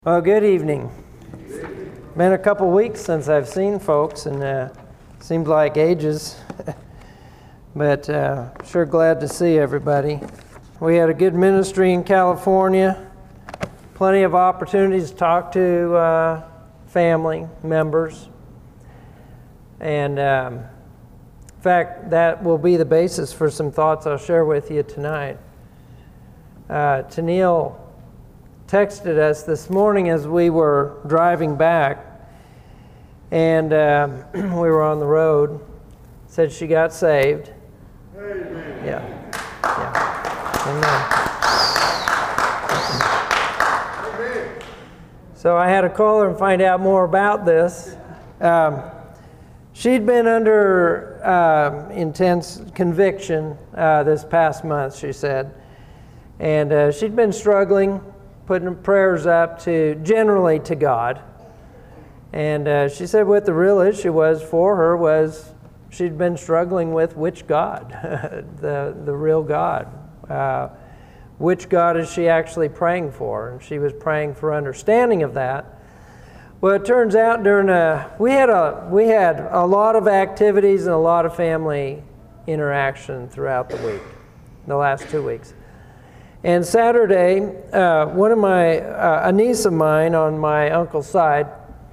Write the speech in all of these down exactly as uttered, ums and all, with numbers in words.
Well, good evening. Been a couple weeks since I've seen folks, and uh, seems like ages, but uh, sure glad to see everybody. We had a good ministry in California, plenty of opportunities to talk to uh, family members, and um, in fact, that will be the basis for some thoughts I'll share with you tonight. Uh, Tennille texted us this morning as we were driving back, and uh, we were on the road. Said she got saved. Amen. Yeah. Yeah. Amen. Amen. So I had to call her and find out more about this. Um, she'd been under uh, intense conviction uh, this past month, she said, and uh, she'd been struggling, putting prayers up to, generally to God. And uh, she said what the real issue was for her was she'd been struggling with which God, the, the real God. Uh, which God is she actually praying for? And she was praying for understanding of that. Well, it turns out during a, we had a, we had a lot of activities and a lot of family interaction throughout the week, the last two weeks. And Saturday, uh, one of my, uh, a niece of mine on my uncle's side,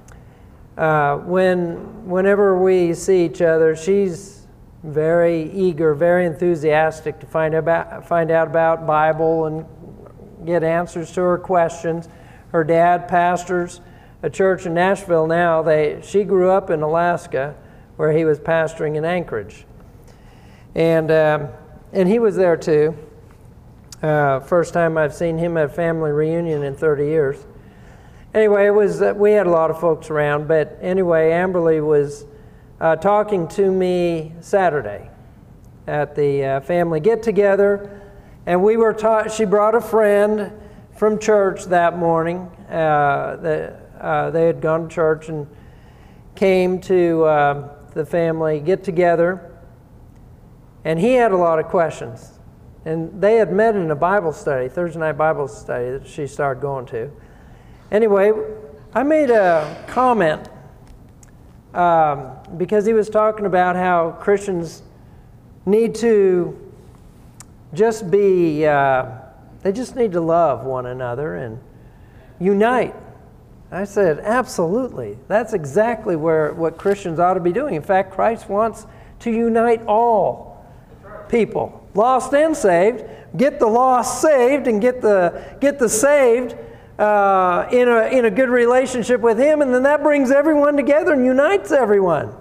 uh, when, whenever we see each other, she's very eager, very enthusiastic to find about, find out about Bible and get answers to her questions. Her dad pastors a church in Nashville now. They, she grew up in Alaska, where he was pastoring in Anchorage. And, um, and he was there too. Uh, first time I've seen him at a family reunion in thirty years. Anyway, it was uh, we had a lot of folks around, but anyway, Amberly was uh, talking to me Saturday at the uh, family get-together, and we were taught. She brought a friend from church that morning. Uh, the, uh, they had gone to church and came to uh, the family get-together, and he had a lot of questions. And they had met in a Bible study, Thursday night Bible study that she started going to. Anyway, I made a comment um, because he was talking about how Christians need to just be, uh, they just need to love one another and unite. I said, absolutely. That's exactly where what Christians ought to be doing. In fact, Christ wants to unite all people, lost and saved. Get the lost saved and get the get the saved uh, in a in a good relationship with Him, and then that brings everyone together and unites everyone.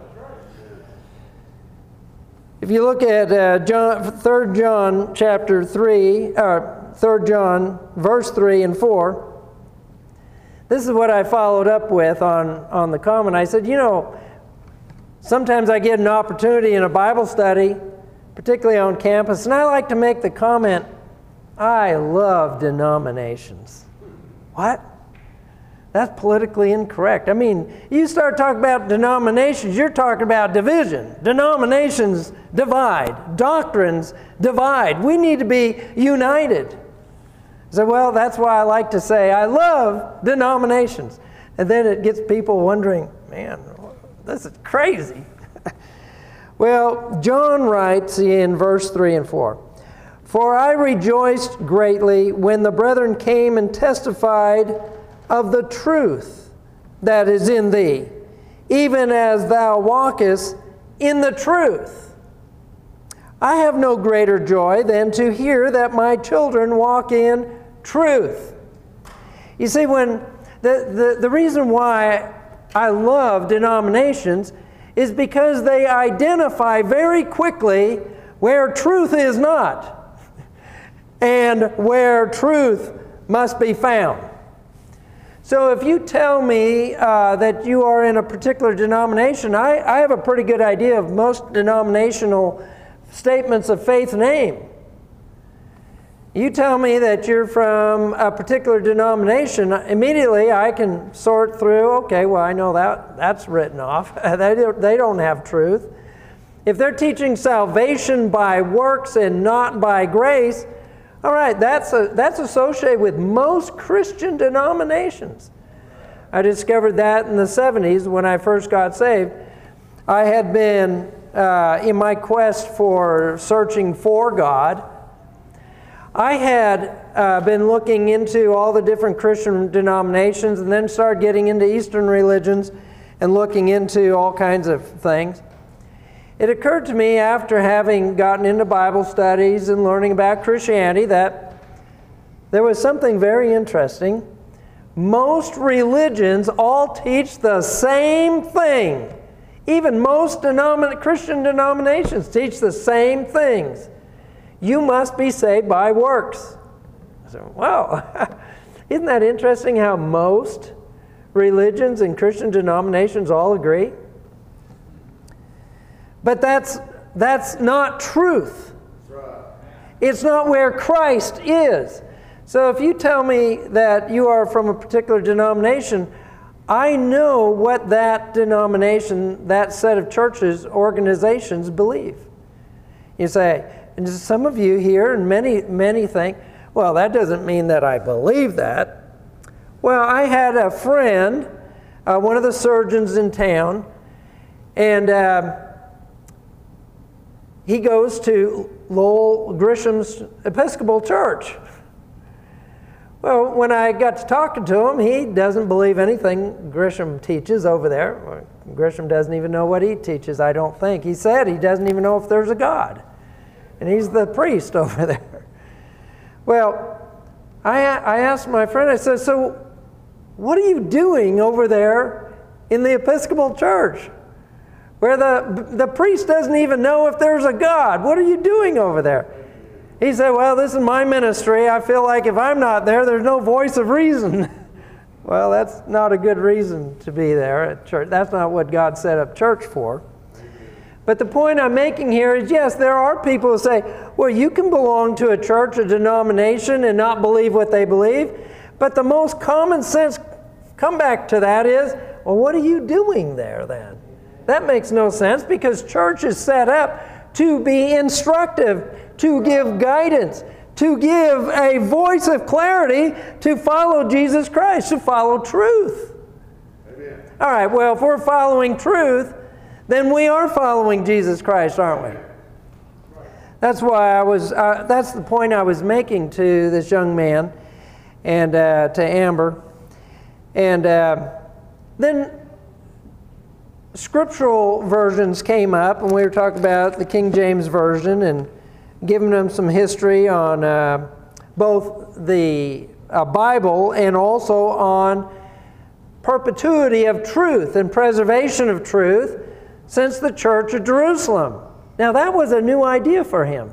If you look at uh, John, Third John chapter three, uh, Third John verse three and four, this is what I followed up with on on the comment. I said, you know, sometimes I get an opportunity in a Bible study, particularly on campus, and I like to make the comment, I love denominations. What? That's politically incorrect. I mean, you start talking about denominations, you're talking about division. Denominations divide. Doctrines divide. We need to be united. So, well, that's why I like to say I love denominations. And then it gets people wondering, man, this is crazy. Well, John writes in verse three and four, "For I rejoiced greatly when the brethren came and testified of the truth that is in thee, even as thou walkest in the truth. I have no greater joy than to hear that my children walk in truth." You see, when the, the, the reason why I love denominations is because they identify very quickly where truth is not and where truth must be found. So if you tell me uh, that you are in a particular denomination, I, I have a pretty good idea of most denominational statements of faith name. You tell me that you're from a particular denomination, immediately I can sort through, okay, well, I know that that's written off. they, don't, they don't have truth. If they're teaching salvation by works and not by grace, all right, that's, a, that's associated with most Christian denominations. I discovered that in the seventies when I first got saved. I had been, uh, in my quest for searching for God, I had uh, been looking into all the different Christian denominations and then started getting into Eastern religions and looking into all kinds of things. It occurred to me after having gotten into Bible studies and learning about Christianity that there was something very interesting. Most religions all teach the same thing. Even most denomin- Christian denominations teach the same things. You must be saved by works. I said, wow, isn't that interesting how most religions and Christian denominations all agree? But that's, that's not truth. It's not where Christ is. So if you tell me that you are from a particular denomination, I know what that denomination, that set of churches, organizations believe. You say, and some of you here, and many, many think, well, that doesn't mean that I believe that. Well, I had a friend, uh, one of the surgeons in town, and um, he goes to Lowell Grisham's Episcopal Church. Well, when I got to talking to him, he doesn't believe anything Grisham teaches over there. Grisham doesn't even know what he teaches, I don't think. He said he doesn't even know if there's a God. And he's the priest over there. Well, I, I asked my friend, I said, so what are you doing over there in the Episcopal Church where the, the priest doesn't even know if there's a God? What are you doing over there? He said, well, this is my ministry. I feel like if I'm not there, there's no voice of reason. Well, that's not a good reason to be there at church. That's not what God set up church for. But the point I'm making here is, yes, there are people who say, well, you can belong to a church, a denomination, and not believe what they believe. But the most common sense comeback to that is, well, what are you doing there then? That makes no sense, because church is set up to be instructive, to give guidance, to give a voice of clarity, to follow Jesus Christ, to follow truth. Amen. All right, well, if we're following truth, then we are following Jesus Christ, aren't we? That's why I was, uh, that's the point I was making to this young man and uh, to Amber. And uh, then scriptural versions came up, and we were talking about the King James Version and giving them some history on uh, both the uh, Bible and also on perpetuity of truth and preservation of truth since the Church of Jerusalem. Now that was a new idea for him.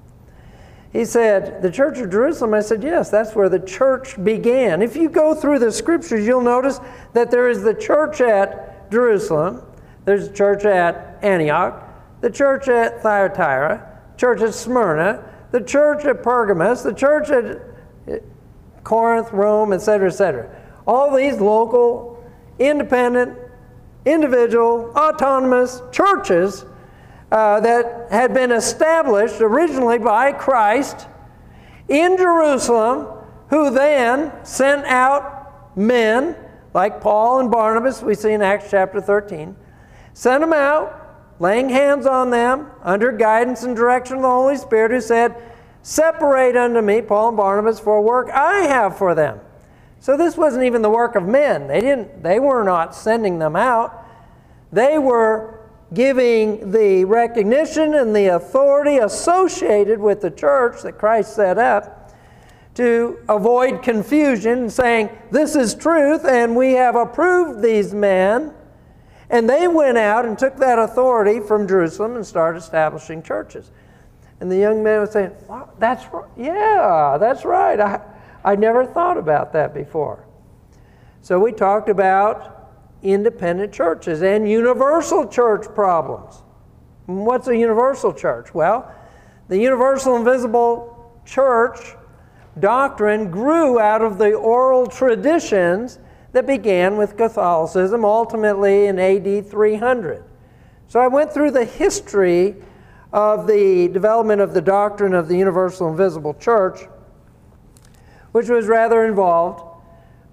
He said, the Church of Jerusalem? I said, yes, that's where the church began. If you go through the scriptures, you'll notice that there is the church at Jerusalem, there's the church at Antioch, the church at Thyatira, church at Smyrna, the church at Pergamos, the church at Corinth, Rome, et cetera, et cetera. All these local, independent, individual, autonomous churches uh, that had been established originally by Christ in Jerusalem, who then sent out men like Paul and Barnabas, we see in Acts chapter thirteen, sent them out, laying hands on them under guidance and direction of the Holy Spirit, who said, separate unto me Paul and Barnabas for work I have for them. So this wasn't even the work of men. They didn't, they were not sending them out. They were giving the recognition and the authority associated with the church that Christ set up to avoid confusion, and saying, this is truth, and we have approved these men. And they went out and took that authority from Jerusalem and started establishing churches. And the young man was saying, wow, that's right. Yeah, that's right. I, I never thought about that before. So we talked about independent churches and universal church problems. What's a universal church? Well, the universal invisible church doctrine grew out of the oral traditions that began with Catholicism, ultimately in A D three hundred. So I went through the history of the development of the doctrine of the universal invisible church, which was rather involved.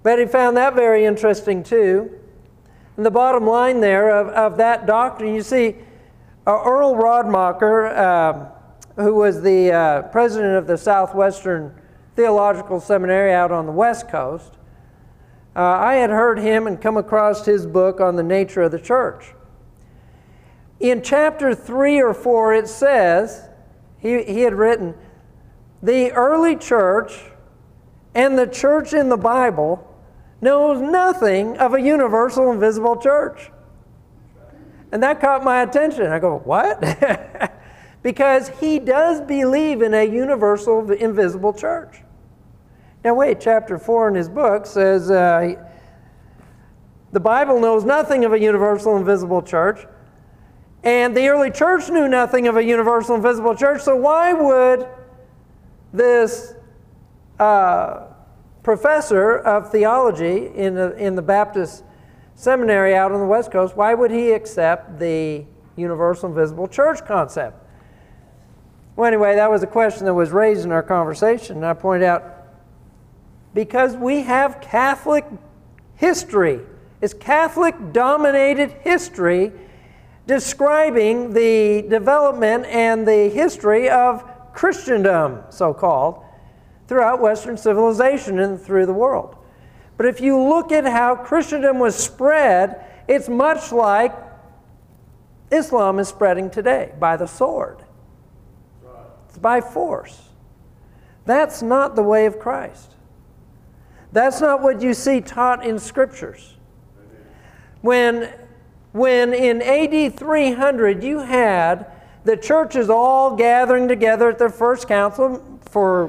But he found that very interesting too. And the bottom line there of, of that doctrine, you see, uh, Earl Rodmacher, uh, who was the uh, president of the Southwestern Theological Seminary out on the West Coast, uh, I had heard him and come across his book on the nature of the church. In chapter three or four, it says, he, he had written, the early church and the church in the Bible knows nothing of a universal invisible church. And that caught my attention. I go, what? Because he does believe in a universal invisible church. Now wait, chapter four in his book says, uh, the Bible knows nothing of a universal invisible church, and the early church knew nothing of a universal invisible church, so why would this uh, professor of theology in the, in the Baptist seminary out on the West Coast, why would he accept the universal invisible church concept? Well, anyway, that was a question that was raised in our conversation, and I pointed out, because we have Catholic history, it's Catholic-dominated history describing the development and the history of Christendom, so-called, throughout Western civilization and through the world. But if you look at how Christendom was spread, it's much like Islam is spreading today, by the sword. It's by force. That's not the way of Christ. That's not what you see taught in Scriptures. When, when in A D three hundred you had the churches all gathering together at their first council for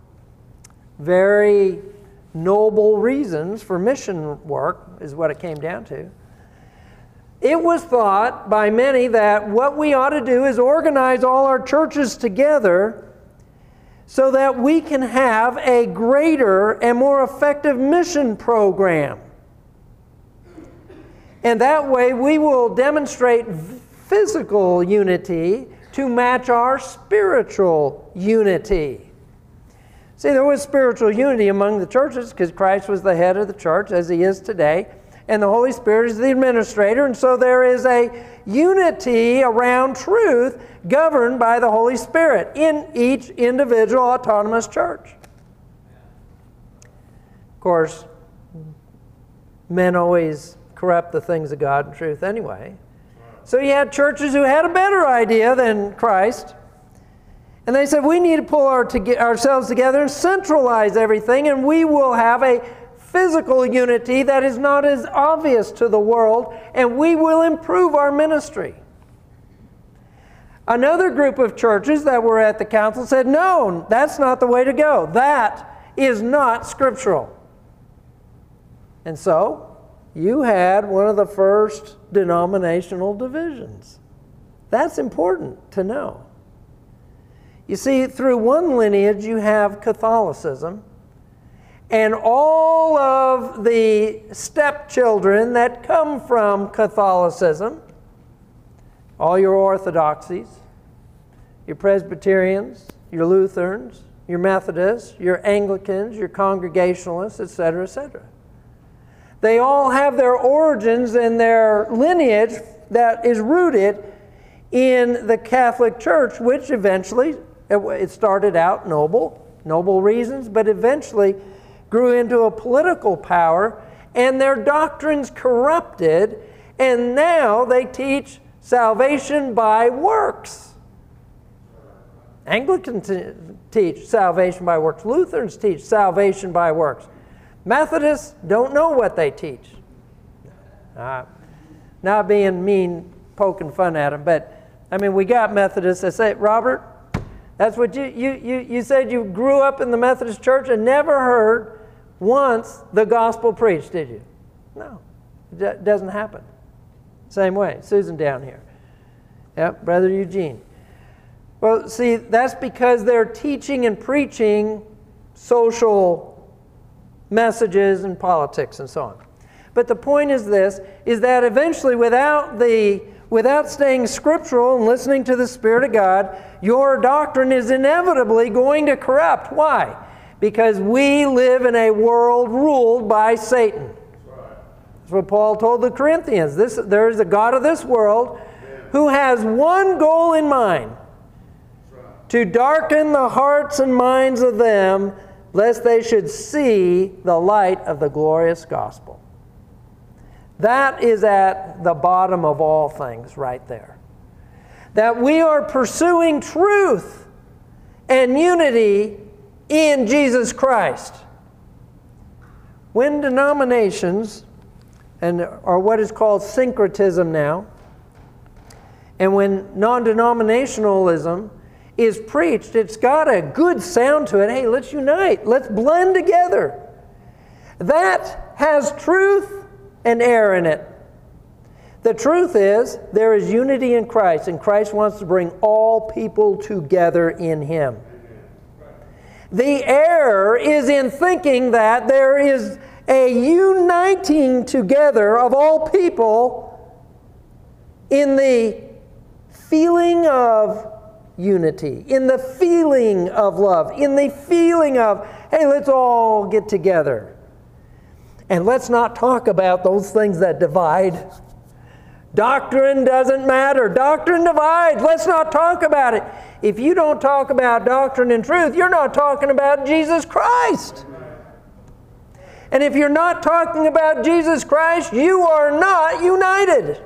very noble reasons, for mission work, is what it came down to. It was thought by many that what we ought to do is organize all our churches together so that we can have a greater and more effective mission program. And that way we will demonstrate physical unity to match our spiritual unity. See, there was spiritual unity among the churches because Christ was the head of the church, as he is today, and the Holy Spirit is the administrator, and so there is a unity around truth governed by the Holy Spirit in each individual autonomous church. Of course, men always corrupt the things of God and truth anyway. So you had churches who had a better idea than Christ, and they said, we need to pull our to ourselves together and centralize everything, and we will have a physical unity that is not as obvious to the world, and we will improve our ministry. Another group of churches that were at the council said, no, that's not the way to go. That is not scriptural. And so, you had one of the first denominational divisions. That's important to know. You see, through one lineage you have Catholicism, and all of the stepchildren that come from Catholicism, all your Orthodoxies, your Presbyterians, your Lutherans, your Methodists, your Anglicans, your Congregationalists, et cetera, et cetera. They all have their origins and their lineage that is rooted in the Catholic Church, which eventually, it started out noble, noble reasons, but eventually grew into a political power, and their doctrines corrupted, and now they teach salvation by works. Anglicans teach salvation by works. Lutherans teach salvation by works. Methodists don't know what they teach. Uh, not being mean, poking fun at them, but I mean, we got Methodists that say, Robert, that's what you, you, you, you said you grew up in the Methodist church and never heard once the gospel preached, did you? No, it doesn't happen. Same way, Susan down here. Yep, Brother Eugene. Well, see, that's because they're teaching and preaching social messages and politics and so on. But the point is this, is that eventually without the without staying scriptural and listening to the Spirit of God, your doctrine is inevitably going to corrupt. Why? because we live in a world ruled by Satan. That's what Paul told the Corinthians. This, there is a God of this world who has one goal in mind: to darken the hearts and minds of them, lest they should see the light of the glorious gospel. That is at the bottom of all things right there. That we are pursuing truth and unity in Jesus Christ. When denominations, and are what is called syncretism now, and when non-denominationalism is preached, it's got a good sound to it. Hey, let's unite. Let's blend together. That has truth and error in it. The truth is, there is unity in Christ, and Christ wants to bring all people together in Him. The error is in thinking that there is a uniting together of all people in the feeling of unity, in the feeling of love, in the feeling of, hey, let's all get together. And let's not talk about those things that divide. Doctrine doesn't matter. Doctrine divides. Let's not talk about it. If you don't talk about doctrine and truth, you're not talking about Jesus Christ. And if you're not talking about Jesus Christ, you are not united.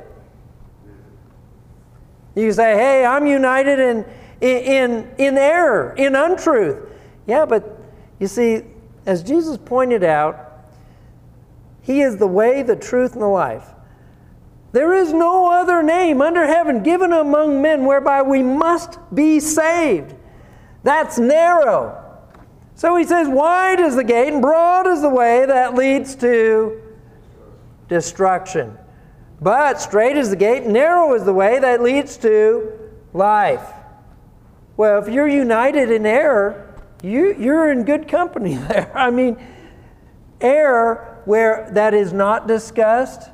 You say, hey, I'm united in, in, in error, in untruth. Yeah, but you see, as Jesus pointed out, He is the way, the truth, and the life. There is no other name under heaven given among men whereby we must be saved. That's narrow. So He says, wide is the gate and broad is the way that leads to destruction. But straight is the gate and narrow is the way that leads to life. Well, if you're united in error, you, you're in good company there. I mean, error where that is not discussed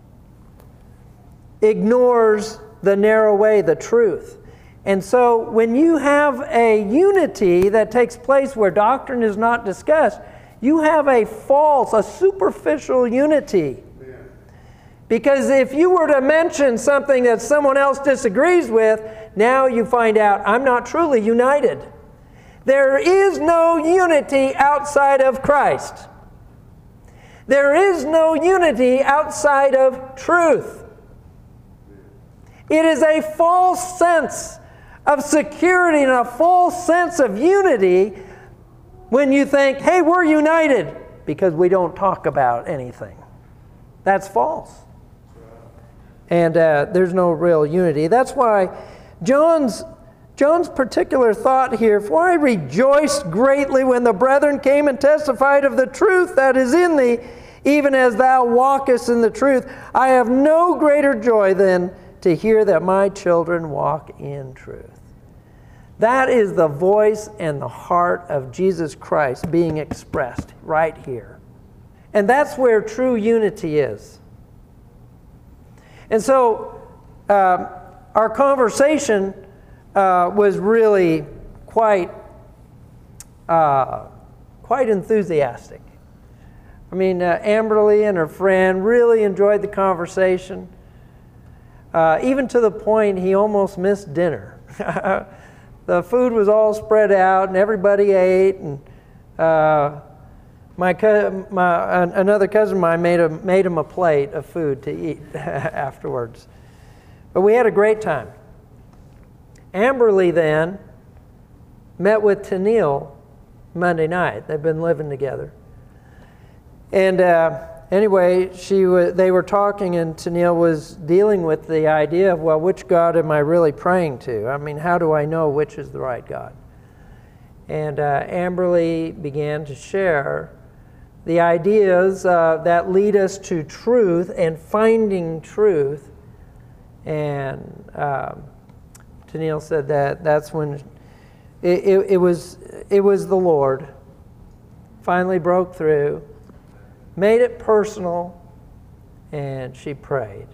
ignores the narrow way, the truth. And so when you have a unity that takes place where doctrine is not discussed, you have a false, a superficial unity. Because if you were to mention something that someone else disagrees with, now you find out I'm not truly united. There is no unity outside of Christ. There is no unity outside of truth. It is a false sense of security and a false sense of unity when you think, hey, we're united because we don't talk about anything. That's false. And uh, there's no real unity. That's why John's, John's particular thought here, for I rejoiced greatly when the brethren came and testified of the truth that is in thee, even as thou walkest in the truth. I have no greater joy than to hear that my children walk in truth. That is the voice and the heart of Jesus Christ being expressed right here. And that's where true unity is. And so uh, our conversation uh, was really quite, uh, quite enthusiastic. I mean, uh, Amberly and her friend really enjoyed the conversation. Uh, even to the point he almost missed dinner. The food was all spread out and everybody ate. And uh, my, co- my uh, another cousin of mine made, a, made him a plate of food to eat afterwards. But we had a great time. Amberly then met with Tennille Monday night. They've been living together. And uh, Anyway, she w- they were talking, and Tennille was dealing with the idea of, well, which God am I really praying to? I mean, how do I know which is the right God? And uh, Amberly began to share the ideas uh, that lead us to truth and finding truth. And um, Tennille said that that's when it, it, it was it was the Lord finally broke through, made it personal, and she prayed.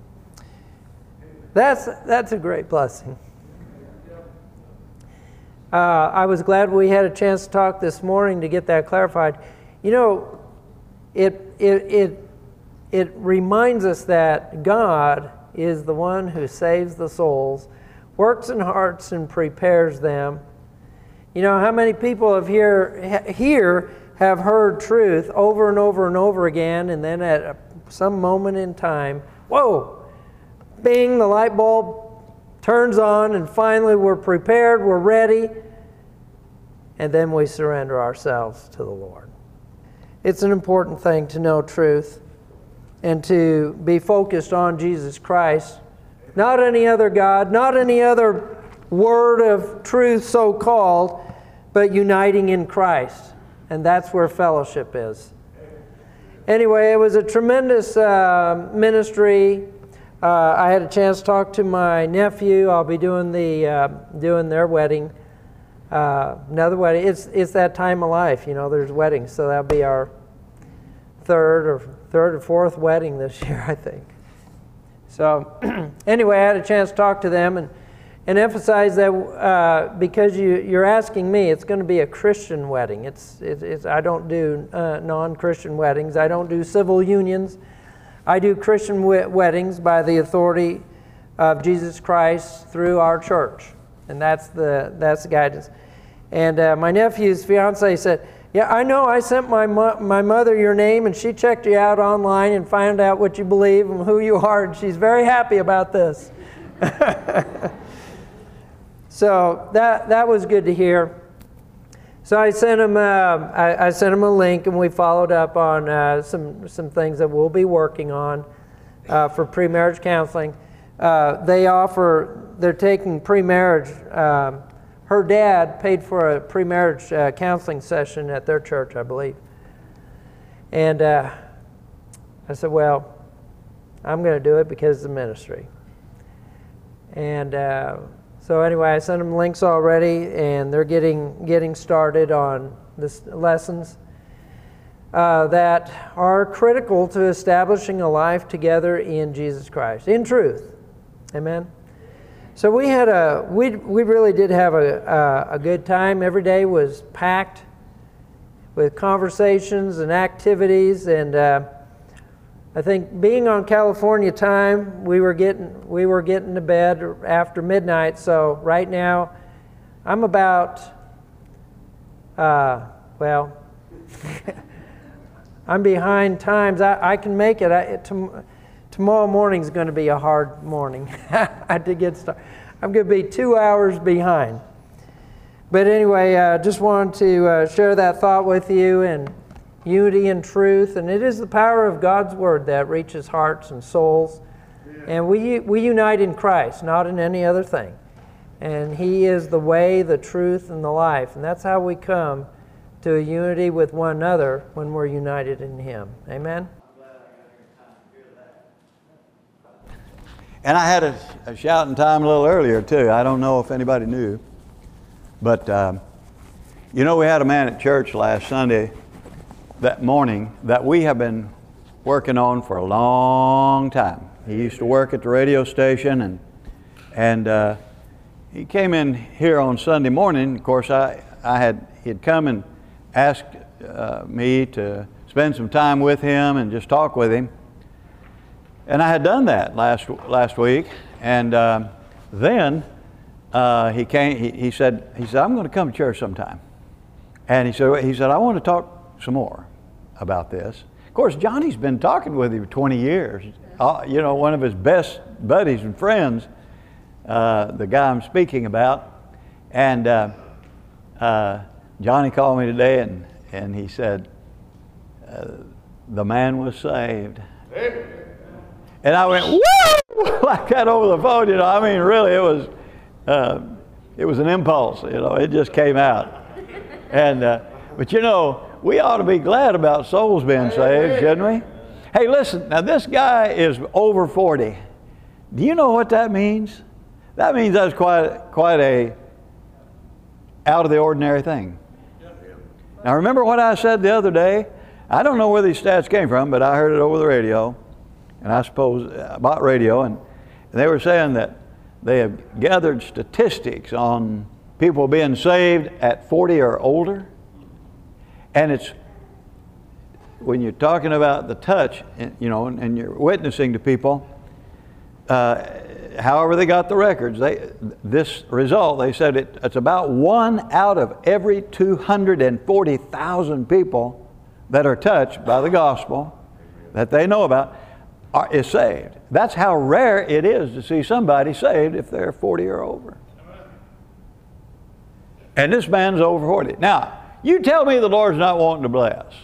That's that's a great blessing. uh, I was glad we had a chance to talk this morning to get that clarified. You know, it it it it reminds us that God is the one who saves the souls, works in hearts and prepares them. You know, how many people have here here have heard truth over and over and over again, and then at some moment in time, whoa, bing, the light bulb turns on, and finally we're prepared, we're ready, and then we surrender ourselves to the Lord. It's an important thing to know truth and to be focused on Jesus Christ, not any other God, not any other word of truth so-called, but uniting in Christ. And that's where fellowship is. Anyway, it was a tremendous uh, ministry. Uh, I had a chance to talk to my nephew. I'll be doing the uh, doing their wedding. Uh, another wedding. It's it's that time of life, you know. There's weddings, so that'll be our third or third or fourth wedding this year, I think. So anyway, I had a chance to talk to them and and emphasize that uh, because you you're asking me, it's going to be a Christian wedding. It's it's, it's I don't do uh, non-Christian weddings. I don't do civil unions. I do Christian weddings by the authority of Jesus Christ through our church, and that's the that's the guidance. And uh, my nephew's fiance said, "Yeah, I know. I sent my mo- my mother your name, and she checked you out online and found out what you believe and who you are, and she's very happy about this." So that that was good to hear. So I sent him uh, I, I sent him a link, and we followed up on uh, some some things that we'll be working on uh, for pre-marriage counseling. Uh, they offer they're taking pre-marriage. Um, her dad paid for a pre-marriage uh, counseling session at their church, I believe. And uh, I said, well, I'm going to do it because it's a ministry. And uh, so anyway, I sent them links already, and they're getting getting started on this lessons uh, that are critical to establishing a life together in Jesus Christ, in truth. Amen. So we had a we we really did have a a, a good time. Every day was packed with conversations and activities, and uh, I think being on California time, we were getting we were getting to bed after midnight. So right now, I'm about uh, well, I'm behind times. I, I can make it. I, tom- tomorrow morning is going to be a hard morning. I did get started. I'm going to be two hours behind. But anyway, I uh, just wanted to uh, share that thought with you, and unity and truth, and it is the power of God's Word that reaches hearts and souls. Yeah. And we we unite in Christ, not in any other thing. And He is the way, the truth, and the life. And that's how we come to a unity with one another when we're united in Him. Amen? And I had a, a shouting time a little earlier, too. I don't know if anybody knew. But, um, you know, we had a man at church last Sunday that morning that we have been working on for a long time. He used to work at the radio station, and and uh, he came in here on Sunday morning. Of course, I, I had he'd come and asked uh, me to spend some time with him and just talk with him. And I had done that last last week, and uh, then uh, he came. He, he said, he said, "I'm going to come to church sometime." And he said, he said, "I want to talk some more about this." Of course, Johnny's been talking with him for twenty years. Uh, you know, one of his best buddies and friends, uh, the guy I'm speaking about. And uh, uh, Johnny called me today, and and he said, uh, "The man was saved." And I went, woo! Like that over the phone, you know. I mean, really, it was, uh, it was an impulse, you know. It just came out. And, uh, but you know, we ought to be glad about souls being saved, shouldn't we? Hey, listen, now this guy is over forty. Do you know what that means? That means that's quite, quite a out of the ordinary thing. Now remember what I said the other day? I don't know where these stats came from, but I heard it over the radio. And I suppose about radio, and, and they were saying that they have gathered statistics on people being saved at forty or older. And it's, when you're talking about the touch, you know, and you're witnessing to people, uh, however they got the records, they, this result, they said it, it's about one out of every two hundred forty thousand people that are touched by the gospel that they know about are, is saved. That's how rare it is to see somebody saved if they're forty or over. And this man's over forty. Now, you tell me the Lord's not wanting to bless.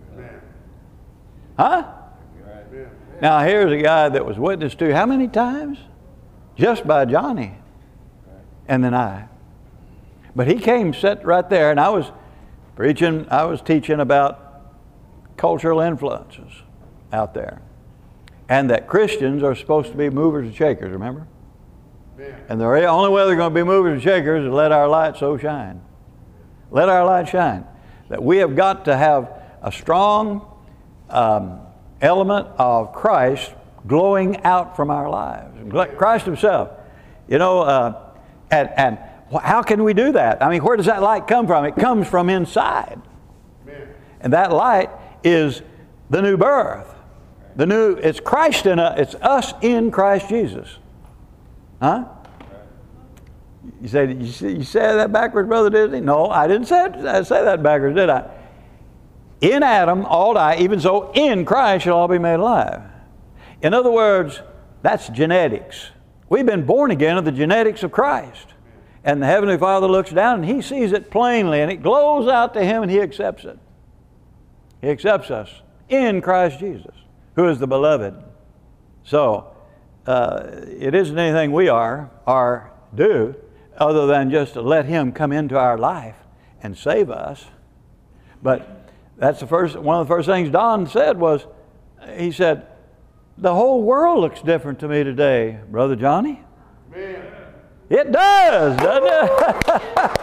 Huh? Now, here's a guy that was witnessed to how many times? Just by Johnny and then I. But he came, sat right there, and I was preaching, I was teaching about cultural influences out there. And that Christians are supposed to be movers and shakers, remember? Yeah. And the only way they're going to be movers and shakers is let our light so shine. Let our light shine. That we have got to have a strong um, element of Christ glowing out from our lives. Christ himself. You know, uh, and, and how can we do that? I mean, where does that light come from? It comes from inside. Amen. And that light is the new birth. The new, it's Christ in us, it's us in Christ Jesus. Huh? You say, you say, you say that backwards, Brother Disney? No, I didn't say, it, I say that backwards, did I? In Adam, all die, even so in Christ shall all be made alive. In other words, that's genetics. We've been born again of the genetics of Christ. And the Heavenly Father looks down and He sees it plainly and it glows out to Him and He accepts it. He accepts us in Christ Jesus, who is the beloved. So, uh, it isn't anything we are or do other than just to let Him come into our life and save us. But that's the first, one of the first things Don said was, he said, the whole world looks different to me today, Brother Johnny. Amen. It does, doesn't it?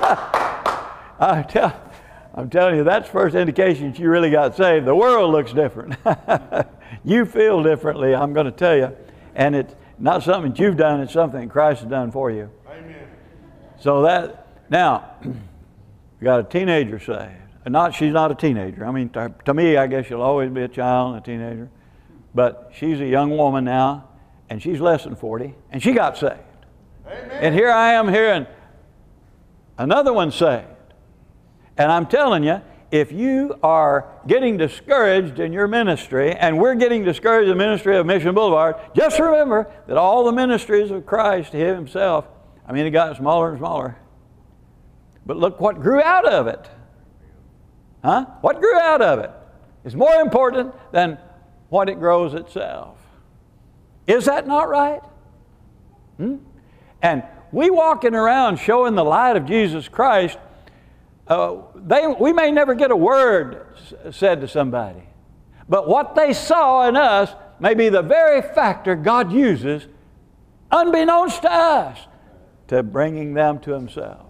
I tell, I'm telling you, that's the first indication that you really got saved. The world looks different. You feel differently, I'm going to tell you. And it's not something that you've done, it's something that Christ has done for you. Amen. So that, now, we got a teenager saved. Not, she's not a teenager. I mean, to, to me, I guess she'll always be a child and a teenager. But she's a young woman now, and she's less than forty, and she got saved. Amen. And here I am hearing another one saved. And I'm telling you, if you are getting discouraged in your ministry, and we're getting discouraged in the ministry of Mission Boulevard, just remember that all the ministries of Christ Himself, I mean, it got smaller and smaller. But look what grew out of it. Huh? What grew out of it is more important than what it grows itself. Is that not right? Hmm? And we walking around showing the light of Jesus Christ, uh, they, we may never get a word said to somebody, but what they saw in us may be the very factor God uses, unbeknownst to us, to bringing them to Himself.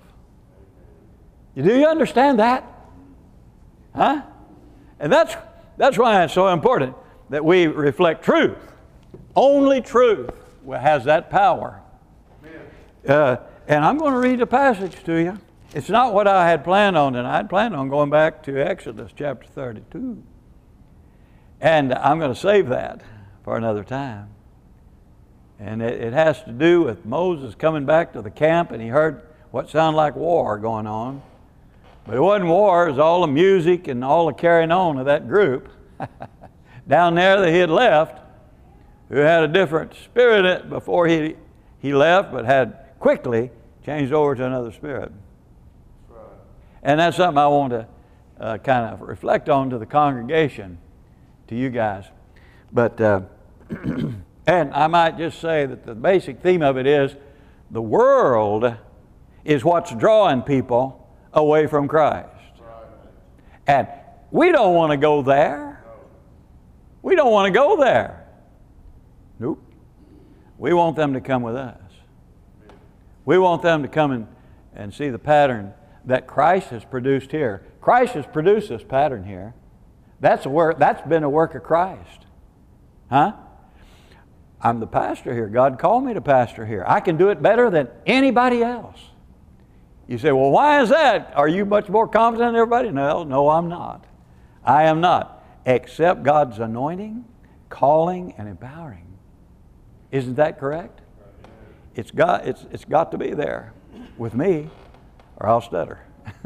Do you understand that? Huh? And that's, that's why it's so important that we reflect truth. Only truth has that power. Uh, and I'm going to read a passage to you. It's not what I had planned on, and I had planned on going back to Exodus chapter thirty-two. And I'm going to save that for another time. And it, it has to do with Moses coming back to the camp, and he heard what sounded like war going on. But it wasn't war, it was all the music and all the carrying on of that group down there that he had left, who had a different spirit in it before he, he left, but had quickly changed over to another spirit. Right. And that's something I want to uh, kind of reflect on to the congregation, to you guys. But, uh, and I might just say that the basic theme of it is the world is what's drawing people away from Christ. Right. And we don't want to go there. No. We don't want to go there. Nope. We want them to come with us. Amen. We want them to come and, and see the pattern that Christ has produced here. Christ has produced this pattern here. That's a work, that's been a work of Christ. Huh? I'm the pastor here. God called me to pastor here. I can do it better than anybody else. You say, well, why is that? Are you much more confident than everybody? No, no, I'm not. I am not. Except God's anointing, calling, and empowering. Isn't that correct? It's got, it's, it's got to be there with me, or I'll stutter.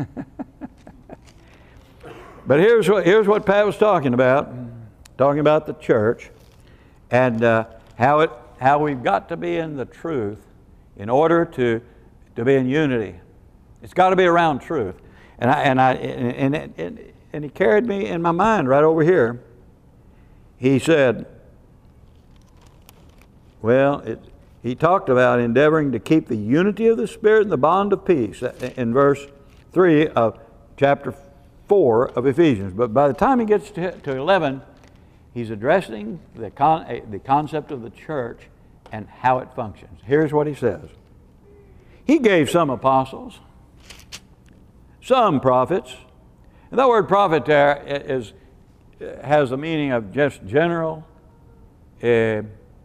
But here's what, here's what Pat was talking about, talking about the church, and uh, how, it, how we've got to be in the truth in order to, to be in unity. It's got to be around truth. And, I, and, I, and, and, and, and he carried me in my mind right over here. He said, well, it, he talked about endeavoring to keep the unity of the Spirit and the bond of peace in verse three of chapter four of Ephesians. But by the time he gets to, to eleven, he's addressing the, con, the concept of the church and how it functions. Here's what he says. He gave some apostles, some prophets. And that word prophet there is, has the meaning of just general, uh,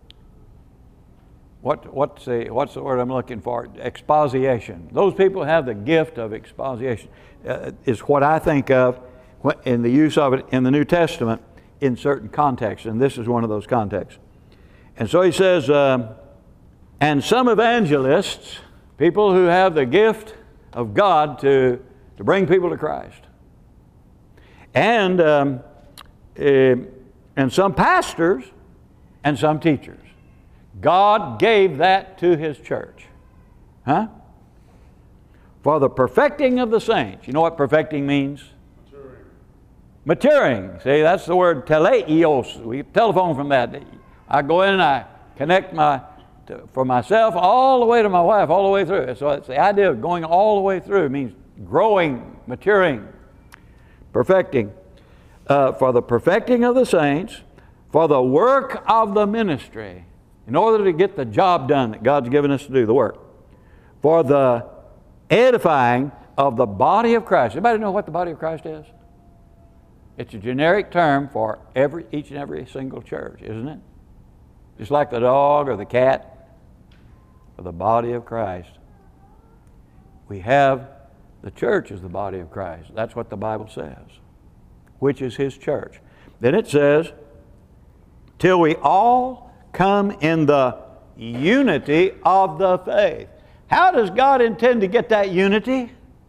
what, what's, the, what's the word I'm looking for? Exposition. Those people have the gift of exposition, uh, is what I think of in the use of it in the New Testament in certain contexts, and this is one of those contexts. And so he says, uh, and some evangelists, people who have the gift of God to, to bring people to Christ. And, um, uh, and some pastors and some teachers. God gave that to His church. Huh? For the perfecting of the saints. You know what perfecting means? Maturing. Maturing. See, that's the word teleios. We telephone from that. I go in and I connect my, to, for myself all the way to my wife, all the way through. So it's the idea of going all the way through. It means growing, maturing, perfecting. Uh, for the perfecting of the saints, for the work of the ministry, in order to get the job done that God's given us to do, the work. For the edifying of the body of Christ. Anybody know what the body of Christ is? It's a generic term for every, each and every single church, isn't it? Just like the dog or the cat, for the body of Christ. We have the church as the body of Christ. That's what the Bible says, which is His church. Then it says, till we all come in the unity of the faith. How does God intend to get that unity?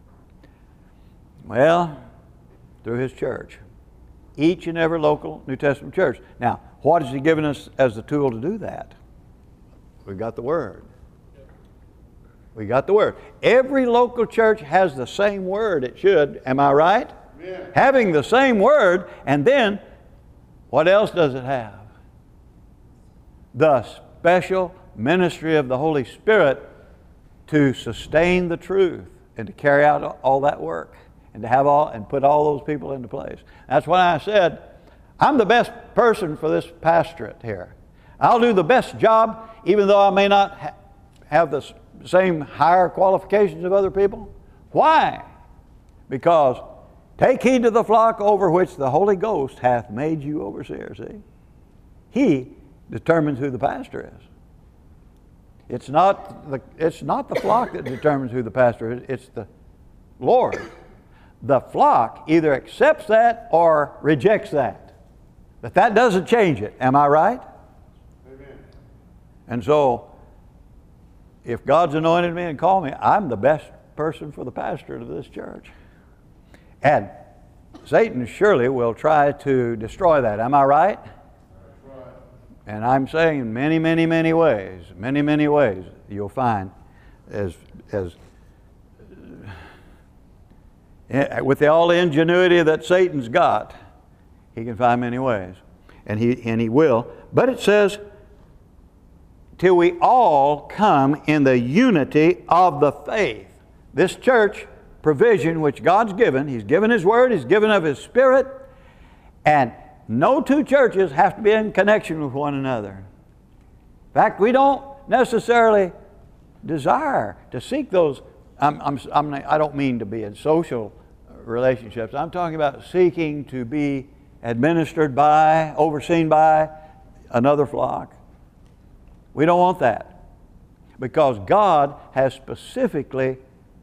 Well, through His church. Each and every local New Testament church. Now, what has He given us as the tool to do that? We've got the Word. We got the Word. Every local church has the same Word, it should. Am I right? Yeah. Having the same Word, and then what else does it have? The special ministry of the Holy Spirit to sustain the truth and to carry out all that work and to have all and put all those people into place. That's why I said, I'm the best person for this pastorate here. I'll do the best job, even though I may not ha- have the same higher qualifications of other people. Why? Because take heed to the flock over which the Holy Ghost hath made you overseer. See? He determines who the pastor is. It's not the, it's not the flock that determines who the pastor is, it's the Lord. The flock either accepts that or rejects that. But that doesn't change it. Am I right? Amen. And so, if God's anointed me and called me, I'm the best person for the pastor of this church. And Satan surely will try to destroy that. Am I right? And I'm saying in many, many, many ways, many, many ways, you'll find as, as uh, with the, all the ingenuity that Satan's got, he can find many ways. And he, and he will. But it says, till we all come in the unity of the faith. This church provision which God's given, He's given His Word, He's given of His Spirit, and no two churches have to be in connection with one another. In fact, we don't necessarily desire to seek those. I'm, I'm, I'm, I don't mean to be in social relationships. I'm talking about seeking to be administered by, overseen by another flock. We don't want that, because God has specifically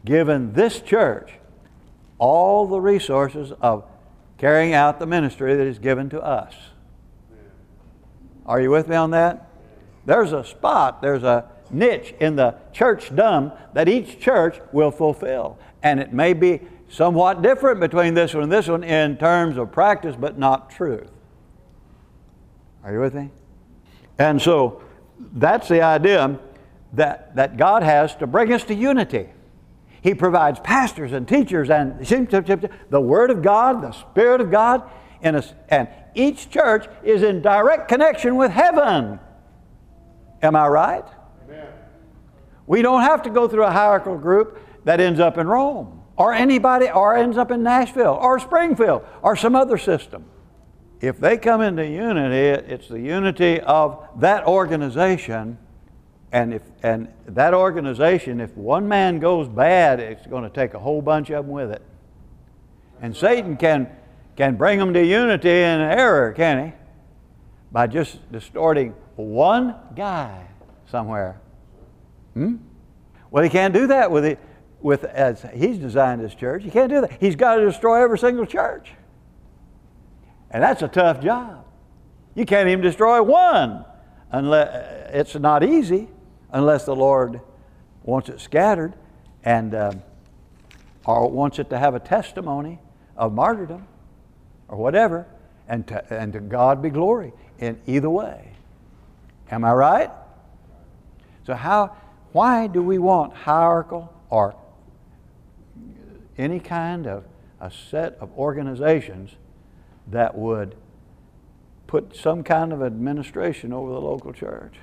given this church all the resources of carrying out the ministry that is given to us. Are you with me on that? There's a spot, there's a niche in the churchdom that each church will fulfill. And it may be somewhat different between this one and this one in terms of practice, but not truth. Are you with me? And so that's the idea that, that God has to bring us to unity. He provides pastors and teachers and the Word of God, the Spirit of God, in us, and each church is in direct connection with heaven. Am I right? Amen. We don't have to go through a hierarchical group that ends up in Rome, or anybody, or ends up in Nashville, or Springfield, or some other system. If they come into unity, it's the unity of that organization. And if and that organization, if one man goes bad, it's going to take a whole bunch of them with it. And Satan can can bring them to unity in error, can he? By just distorting one guy somewhere. Hmm? Well, he can't do that with it, with as he's designed his church. He can't do that. He's got to destroy every single church. And that's a tough job. You can't even destroy one. Unless it's not easy unless the Lord wants it scattered and um, or wants it to have a testimony of martyrdom or whatever, and to, and to God be glory in either way. Am I right? So how, why do we want hierarchical or any kind of a set of organizations that would put some kind of administration over the local church?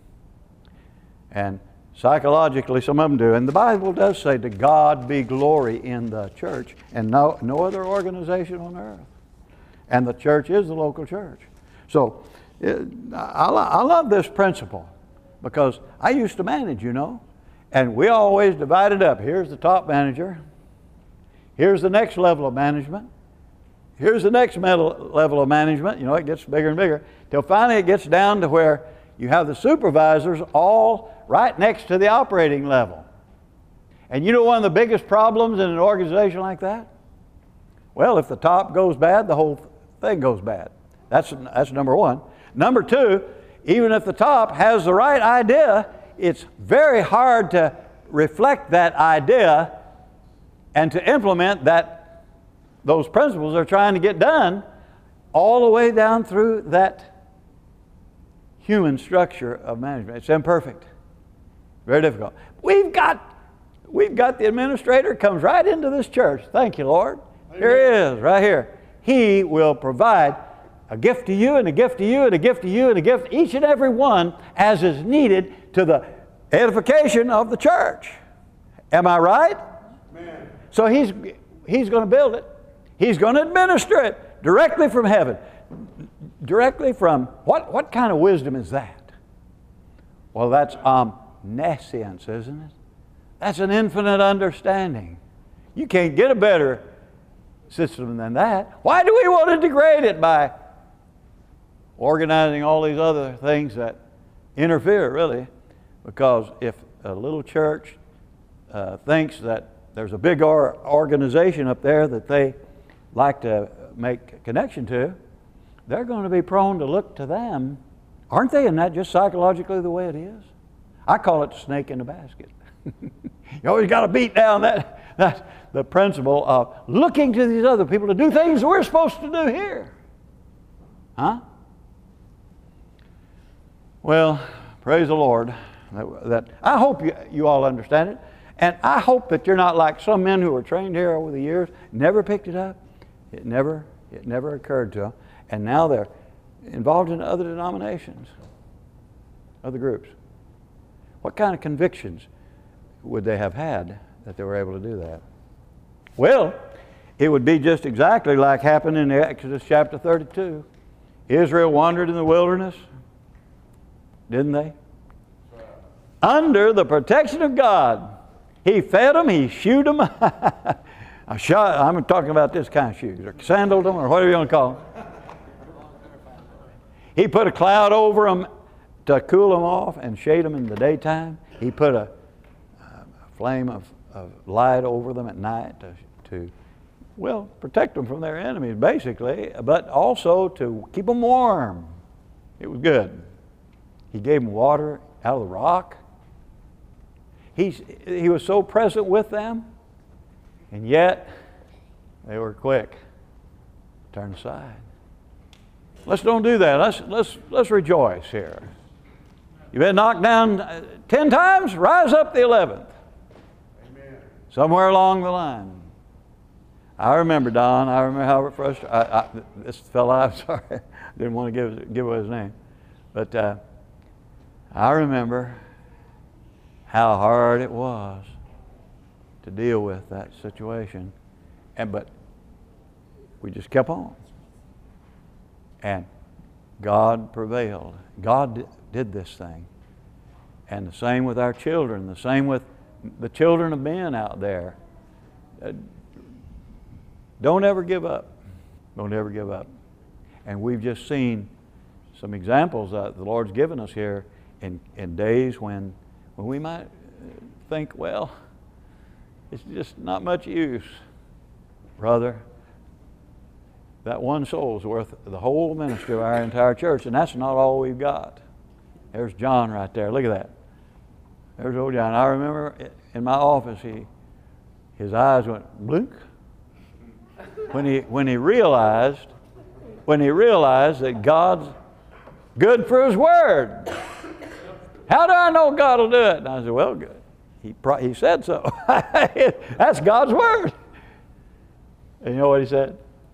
And psychologically, some of them do. And the Bible does say, to God be glory in the church, and no, no other organization on earth. And the church is the local church. So it, I, I love this principle because I used to manage, you know, and we always divided up. Here's the top manager. Here's the next level of management. Here's the next level of management. You know, it gets bigger and bigger till finally it gets down to where you have the supervisors all right next to the operating level. And you know one of the biggest problems in an organization like that? Well, if the top goes bad, the whole thing goes bad. That's, that's number one. Number two, even if the top has the right idea, it's very hard to reflect that idea and to implement that those principles they're trying to get done all the way down through that human structure of management. It's imperfect. Very difficult. We've got, we've got the administrator comes right into this church. Thank you, Lord. Amen. Here he is, right here. He will provide a gift to you and a gift to you and a gift to you and a gift, each and every one as is needed to the edification of the church. Am I right? Amen. So he's, he's going to build it. He's going to administer it directly from heaven. Directly from, what, what kind of wisdom is that? Well, that's omniscience, isn't it? That's an infinite understanding. You can't get a better system than that. Why do we want to degrade it by organizing all these other things that interfere, really? Because if a little church uh, thinks that there's a big or organization up there that they like to make a connection to, they're going to be prone to look to them. Aren't they? Isn't that just psychologically the way it is? I call it the snake in the basket. You always got to beat down that, that the principle of looking to these other people to do things we're supposed to do here. Huh? Well, praise the Lord. That, that I hope you, you all understand it. And I hope that you're not like some men who were trained here over the years, never picked it up. It never, it never occurred to them. And now they're involved in other denominations, other groups. What kind of convictions would they have had that they were able to do that? Well, it would be just exactly like happened in Exodus chapter thirty-two. Israel wandered in the wilderness, didn't they? Under the protection of God. He fed them, he shooed them. I shot, I'm talking about this kind of shoes, or sandaled them, or whatever you want to call them. He put a cloud over them to cool them off and shade them in the daytime. He put a, a flame of, uh, of light over them at night to, to, well, protect them from their enemies, basically, but also to keep them warm. It was good. He gave them water out of the rock. He's, he was so present with them, and yet they were quick to turn aside. Let's don't do that. Let's, let's, let's rejoice here. You've been knocked down ten times, rise up the eleventh. Amen. Somewhere along the line. I remember, Don, I remember how frustrated, I, I, this fella, I'm sorry, I didn't want to give, give away his name. But uh, I remember how hard it was to deal with that situation. And but we just kept on. And God prevailed. God did this thing. And the same with our children, the same with the children of men out there. Uh, don't ever give up. Don't ever give up. And we've just seen some examples that the Lord's given us here in, in days when, when we might think, well, it's just not much use. Brother, that one soul is worth the whole ministry of our entire church, and that's not all we've got. There's John right there. Look at that. There's old John. I remember in my office, he, his eyes went blink when he when he realized when he realized that God's good for His word. How do I know God will do it? And I said, well, good. He pro- he said so. That's God's word. And you know what he said?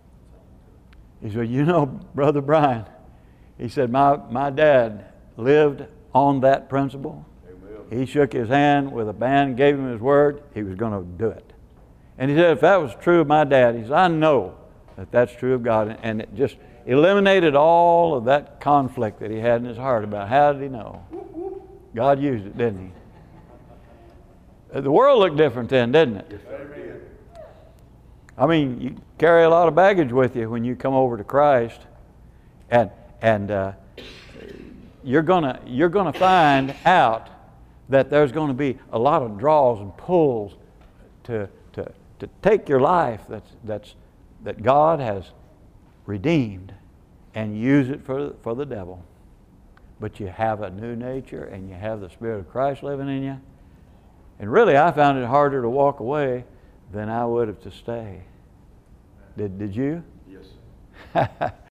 He said, you know, Brother Brian, he said, my, my dad lived on that principle. Amen. He shook his hand with a band, gave him his word, he was going to do it. And he said, if that was true of my dad, he said, I know that that's true of God. And it just eliminated all of that conflict that he had in his heart about how did he know. God used it, didn't he? The world looked different then, didn't it? Amen. I mean, you carry a lot of baggage with you when you come over to Christ, and and uh, you're gonna you're gonna find out that there's going to be a lot of draws and pulls to to to take your life that's that's that God has redeemed and use it for for the devil. But you have a new nature and you have the Spirit of Christ living in you. And really, I found it harder to walk away than I would have to stay. Did Did you? Yes.